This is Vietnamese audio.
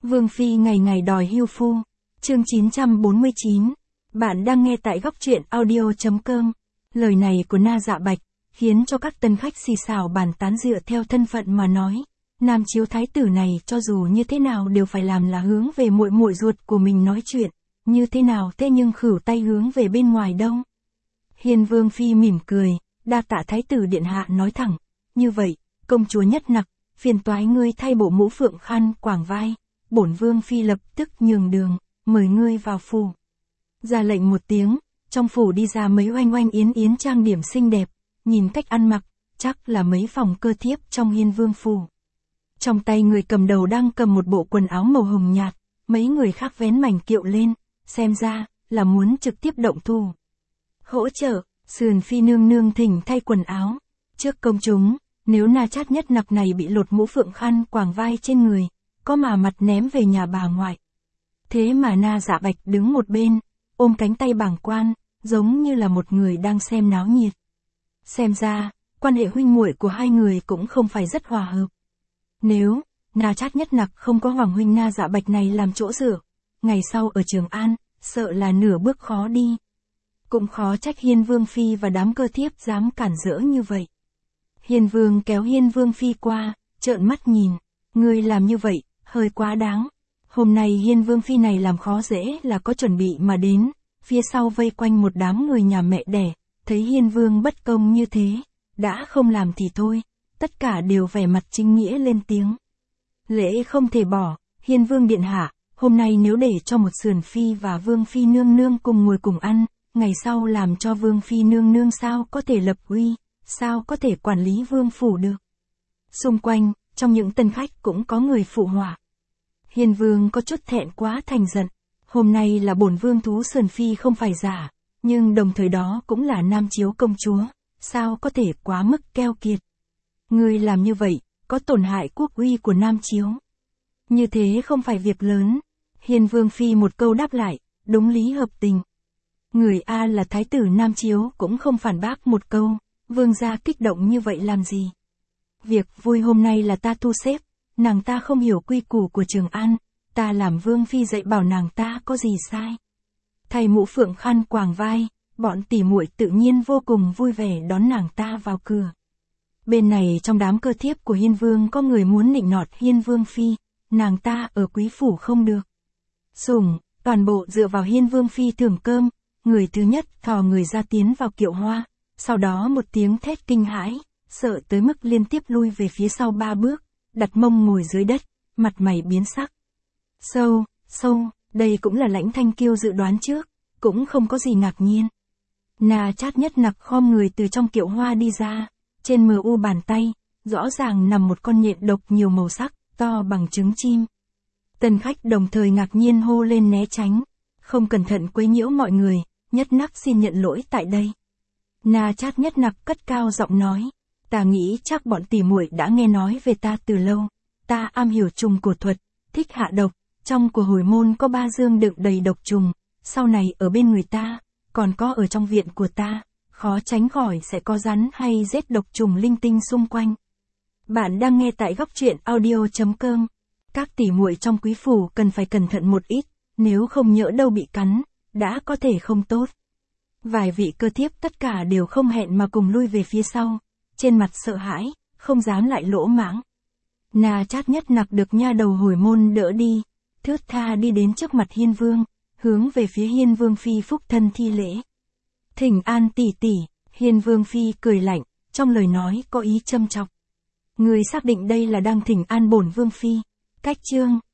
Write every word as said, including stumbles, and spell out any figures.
Vương phi ngày ngày đòi hưu phu. Chương chín trăm bốn mươi chín. Bạn đang nghe tại góc truyện audio chấm com. Lời này của Na Dạ Bạch khiến cho các tân khách xì xào bàn tán dựa theo thân phận mà nói. Nam chiếu thái tử này cho dù như thế nào đều phải làm là hướng về muội muội ruột của mình nói chuyện, như thế nào thế nhưng khửu tay hướng về bên ngoài đâu. Hiên Vương phi mỉm cười, đa tạ thái tử điện hạ nói thẳng, như vậy, công chúa Nhất Nặc, phiền toái ngươi thay bộ mũ phượng khăn quàng vai, bổn Vương phi lập tức nhường đường, mời ngươi vào phủ. Ra lệnh một tiếng, trong phủ đi ra mấy oanh oanh yến yến trang điểm xinh đẹp, nhìn cách ăn mặc, chắc là mấy phòng cơ thiếp trong Hiên Vương phủ. Trong tay người cầm đầu đang cầm một bộ quần áo màu hồng nhạt, mấy người khác vén mảnh kiệu lên, xem ra là muốn trực tiếp động thủ. Hỗ trợ, Sườn phi nương nương thỉnh thay quần áo. Trước công chúng, nếu Na Chát Nhất Nặc này bị lột mũ phượng khăn quàng vai trên người, có mà mặt ném về nhà bà ngoại. Thế mà Na Dạ Bạch đứng một bên, ôm cánh tay bàng quan, giống như là một người đang xem náo nhiệt. Xem ra, quan hệ huynh muội của hai người cũng không phải rất hòa hợp. Nếu, Na Chát Nhất Nặc không có Hoàng huynh Na Dạ Bạch này làm chỗ dựa, ngày sau ở Trường An, sợ là nửa bước khó đi. Cũng khó trách Hiên Vương phi và đám cơ thiếp dám cản rỡ như vậy. Hiên Vương kéo Hiên Vương phi qua, trợn mắt nhìn, ngươi làm như vậy, hơi quá đáng. Hôm nay Hiên Vương phi này làm khó dễ là có chuẩn bị mà đến, phía sau vây quanh một đám người nhà mẹ đẻ, thấy Hiên Vương bất công như thế, đã không làm thì thôi, tất cả đều vẻ mặt chính nghĩa lên tiếng. Lễ không thể bỏ, Hiên Vương điện hạ, hôm nay nếu để cho một sườn phi và Vương phi nương nương cùng ngồi cùng ăn, ngày sau làm cho Vương phi nương nương sao có thể lập uy, sao có thể quản lý vương phủ được. Xung quanh, trong những tân khách cũng có người phụ họa. Hiên Vương có chút thẹn quá thành giận, hôm nay là bổn vương thú sườn phi không phải giả, nhưng đồng thời đó cũng là nam chiếu công chúa, sao có thể quá mức keo kiệt. Ngươi làm như vậy, có tổn hại quốc uy của nam chiếu. Như thế không phải việc lớn. Hiên Vương phi một câu đáp lại, đúng lý hợp tình. Người A là thái tử nam chiếu cũng không phản bác một câu, vương gia kích động như vậy làm gì. Việc vui hôm nay là ta thu xếp, nàng ta không hiểu quy củ của Trường An, ta làm vương phi dạy bảo nàng ta có gì sai. Thay mũ phượng khăn quàng vai, bọn tỉ muội tự nhiên vô cùng vui vẻ đón nàng ta vào cửa. Bên này trong đám cơ thiếp của Hiên Vương có người muốn nịnh nọt Hiên Vương phi, nàng ta ở quý phủ không được. Sủng, toàn bộ dựa vào Hiên Vương phi thưởng cơm, người thứ nhất thò người ra tiến vào kiệu hoa, sau đó một tiếng thét kinh hãi, sợ tới mức liên tiếp lui về phía sau ba bước, đặt mông ngồi dưới đất, mặt mày biến sắc. Sâu, sâu, đây cũng là Lãnh Thanh Kiêu dự đoán trước, cũng không có gì ngạc nhiên. Na Chát Nhất Nặc khom người từ trong kiệu hoa đi ra, trên mờ u bàn tay, rõ ràng nằm một con nhện độc nhiều màu sắc, to bằng trứng chim. Tân khách đồng thời ngạc nhiên hô lên né tránh, không cẩn thận quấy nhiễu mọi người, Nhất Nặc xin nhận lỗi tại đây. Na Chát Nhất Nặc cất cao giọng nói, ta nghĩ chắc bọn tỉ muội đã nghe nói về ta từ lâu, ta am hiểu trùng cổ thuật, thích hạ độc, trong của hồi môn có ba dương đựng đầy độc trùng, sau này ở bên người ta, còn có ở trong viện của ta, khó tránh khỏi sẽ có rắn hay rết độc trùng linh tinh xung quanh. Bạn đang nghe tại góc truyện audio chấm com. Các tỉ muội trong quý phủ cần phải cẩn thận một ít, nếu không nhỡ đâu bị cắn, đã có thể không tốt. Vài vị cơ thiếp tất cả đều không hẹn mà cùng lui về phía sau, trên mặt sợ hãi, không dám lại lỗ mãng. Na Chát Nhất Nặc được nha đầu hồi môn đỡ đi, thướt tha đi đến trước mặt Hiên Vương, hướng về phía Hiên Vương phi phúc thân thi lễ. Thỉnh an tỷ tỷ, Hiên Vương phi cười lạnh, trong lời nói có ý châm chọc. Người xác định đây là đang thỉnh an bổn Vương phi. Cách chương